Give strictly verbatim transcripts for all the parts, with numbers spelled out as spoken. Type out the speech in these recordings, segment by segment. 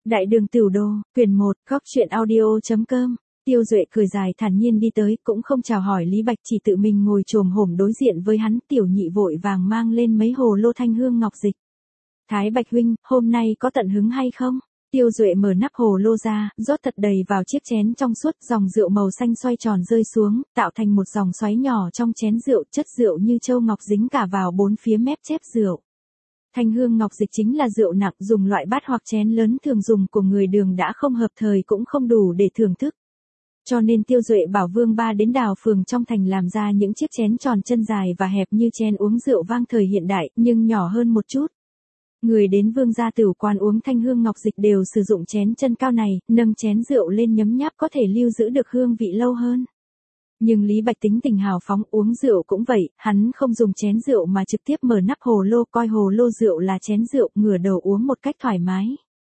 Đại đường Tửu Đô, quyển một, góc truyện audio.com. Tiêu Duệ cười dài thản nhiên đi tới, cũng không chào hỏi Lý Bạch, chỉ tự mình ngồi chồm hổm đối diện với hắn. Tiểu nhị vội vàng mang lên mấy hồ lô thanh hương ngọc dịch. Thái Bạch huynh, hôm nay có tận hứng hay không? Tiêu Duệ mở nắp hồ lô ra, rót thật đầy vào chiếc chén trong suốt, dòng rượu màu xanh xoay tròn rơi xuống, tạo thành một dòng xoáy nhỏ trong chén rượu, chất rượu như châu ngọc dính cả vào bốn phía mép chép rượu. Thanh hương ngọc dịch chính là rượu nặng, dùng loại bát hoặc chén lớn thường dùng của người Đường đã không hợp thời cũng không đủ để thưởng thức. Cho nên Tiêu Duệ bảo Vương Ba đến Đào Phường trong thành làm ra những chiếc chén tròn chân dài và hẹp như chén uống rượu vang thời hiện đại, nhưng nhỏ hơn một chút. Người đến Vương gia tửu quán uống thanh hương ngọc dịch đều sử dụng chén chân cao này, nâng chén rượu lên nhấm nháp có thể lưu giữ được hương vị lâu hơn. Nhưng Lý Bạch tính tình hào phóng, uống rượu cũng vậy, hắn không dùng chén rượu mà trực tiếp mở nắp hồ lô, coi hồ lô rượu là chén rượu, ngửa đầu uống một cách thoải mái.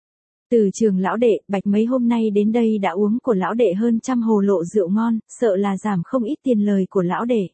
Từ Trường lão đệ, Bạch mấy hôm nay đến đây đã uống của lão đệ hơn trăm hồ lộ rượu ngon, sợ là giảm không ít tiền lời của lão đệ.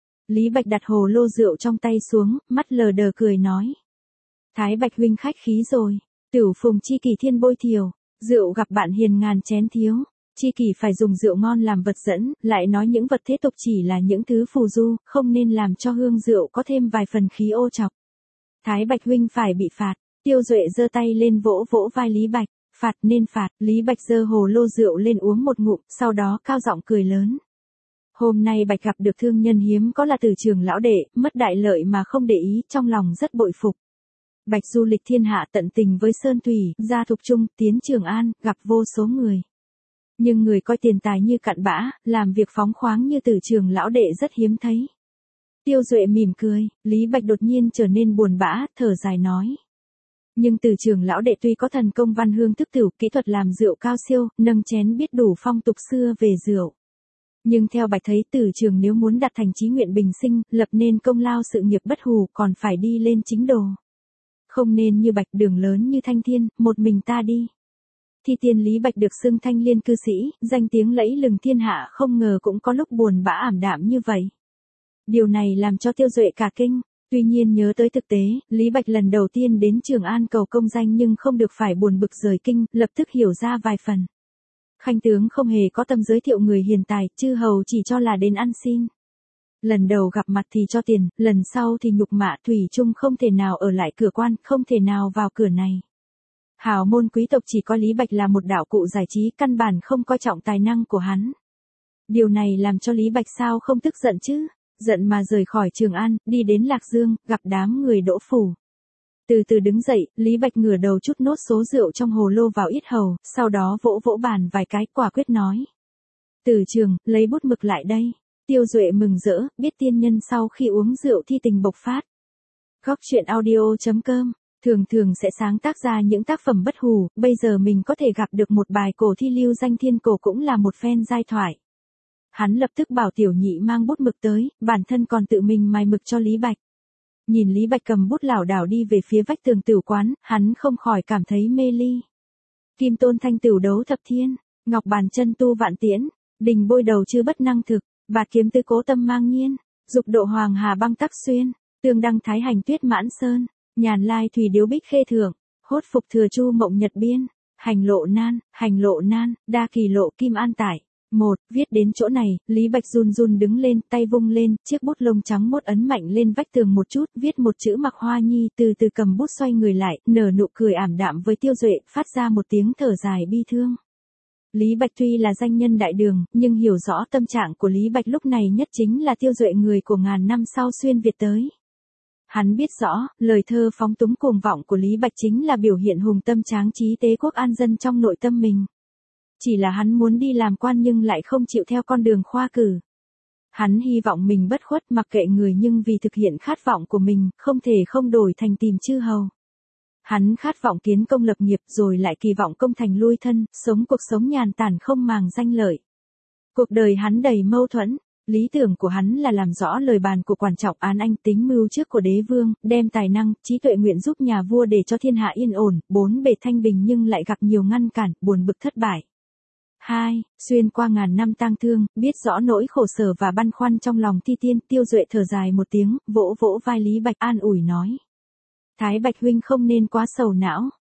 Lý Bạch đặt hồ lô rượu trong tay xuống, mắt lờ đờ cười nói. Thái Bạch huynh khách khí rồi, Tửu Phùng chi kỷ thiên bôi thiều, rượu gặp bạn hiền ngàn chén thiếu. Chi kỷ phải dùng rượu ngon làm vật dẫn, lại nói những vật thế tục chỉ là những thứ phù du, không nên làm cho hương rượu có thêm vài phần khí ô chọc. Thái Bạch huynh phải bị phạt. Tiêu Duệ giơ tay lên vỗ vỗ vai Lý Bạch. Phạt nên phạt. Lý Bạch giơ hồ lô rượu lên uống một ngụm, sau đó cao giọng cười lớn. Hôm nay Bạch gặp được thương nhân hiếm có là Từ Trường lão đệ, mất đại lợi mà không để ý, trong lòng rất bội phục. Bạch du lịch thiên hạ tận tình với Sơn Thủy, ra Thục Trung, tiến Trường An, gặp vô số người. Nhưng người coi tiền tài như cặn bã, làm việc phóng khoáng như Từ Trường lão đệ rất hiếm thấy. Tiêu Duệ mỉm cười, Lý Bạch đột nhiên trở nên buồn bã, thở dài nói. Nhưng Từ Trường lão đệ tuy có thần công văn hương thức tửu, kỹ thuật làm rượu cao siêu, nâng chén biết đủ phong tục xưa về rượu. Nhưng theo Bạch thấy Từ Trường nếu muốn đạt thành chí nguyện bình sinh, lập nên công lao sự nghiệp bất hủ còn phải đi lên chính đồ. Không nên như Bạch đường lớn như thanh thiên, một mình ta đi. Thi tiên Lý Bạch được xưng thanh liên cư sĩ, danh tiếng lẫy lừng thiên hạ, không ngờ cũng có lúc buồn bã ảm đạm như vậy. Điều này làm cho Tiêu Duệ cả kinh, tuy nhiên nhớ tới thực tế, Lý Bạch lần đầu tiên đến Trường An cầu công danh nhưng không được phải buồn bực rời kinh, lập tức hiểu ra vài phần. Khanh tướng không hề có tâm giới thiệu người hiền tài, chư hầu chỉ cho là đến ăn xin. Lần đầu gặp mặt thì cho tiền, lần sau thì nhục mạ, thủy chung không thể nào ở lại cửa quan, không thể nào vào cửa này. Hào môn quý tộc chỉ coi Lý Bạch là một đạo cụ giải trí, căn bản không coi trọng tài năng của hắn. Điều này làm cho Lý Bạch sao không tức giận chứ, giận mà rời khỏi Trường An, đi đến Lạc Dương, gặp đám người Đỗ Phủ. Từ từ đứng dậy, Lý Bạch ngửa đầu chút nốt số rượu trong hồ lô vào yết hầu, sau đó vỗ vỗ bàn vài cái, quả quyết nói. Từ Trường, lấy bút mực lại đây. Tiêu Duệ mừng rỡ, biết tiên nhân sau khi uống rượu thi tình bộc phát. Góc truyện audio.com. Thường thường sẽ sáng tác ra những tác phẩm bất hủ, bây giờ mình có thể gặp được một bài cổ thi lưu danh thiên cổ cũng là một phen giai thoại. Hắn lập tức bảo tiểu nhị mang bút mực tới, bản thân còn tự mình mài mực cho Lý Bạch. Nhìn Lý Bạch cầm bút lảo đảo đi về phía vách tường tửu quán, hắn không khỏi cảm thấy mê ly. Kim tôn thanh tửu đấu thập thiên, ngọc bàn chân tu vạn tiễn, đình bôi đầu chư bất năng thực, bạt kiếm tư cố tâm mang nhiên, dục độ hoàng hà băng tắc xuyên, tương đăng thái hành tuyết mãn sơn. Nhàn lai thủy điếu bích khê thưởng, hốt phục thừa chu mộng nhật biên, hành lộ nan, hành lộ nan, đa kỳ lộ kim an tải. Một, viết đến chỗ này, Lý Bạch run run đứng lên, tay vung lên, chiếc bút lông trắng mốt ấn mạnh lên vách tường một chút, viết một chữ Mặc Hoa Nhi, từ từ cầm bút xoay người lại, nở nụ cười ảm đạm với Tiêu Duệ, phát ra một tiếng thở dài bi thương. Lý Bạch tuy là danh nhân đại đường, nhưng hiểu rõ tâm trạng của Lý Bạch lúc này nhất chính là Tiêu Duệ người của ngàn năm sau xuyên Việt tới. Hắn biết rõ, lời thơ phóng túng cuồng vọng của Lý Bạch chính là biểu hiện hùng tâm tráng trí tế quốc an dân trong nội tâm mình. Chỉ là hắn muốn đi làm quan nhưng lại không chịu theo con đường khoa cử. Hắn hy vọng mình bất khuất mặc kệ người nhưng vì thực hiện khát vọng của mình, không thể không đổi thành tìm chư hầu. Hắn khát vọng kiến công lập nghiệp rồi lại kỳ vọng công thành lui thân, sống cuộc sống nhàn tản không màng danh lợi. Cuộc đời hắn đầy mâu thuẫn. Lý tưởng của hắn là làm rõ lời bàn của Quản Trọng Án Anh, tính mưu trước của đế vương, đem tài năng, trí tuệ nguyện giúp nhà vua để cho thiên hạ yên ổn, bốn bề thanh bình nhưng lại gặp nhiều ngăn cản, buồn bực thất bại. Hai, xuyên qua ngàn năm tang thương, biết rõ nỗi khổ sở và băn khoăn trong lòng Thi Tiên, Tiêu Duệ thở dài một tiếng, vỗ vỗ vai Lý Bạch an ủi nói. Thái Bạch huynh không nên quá sầu não,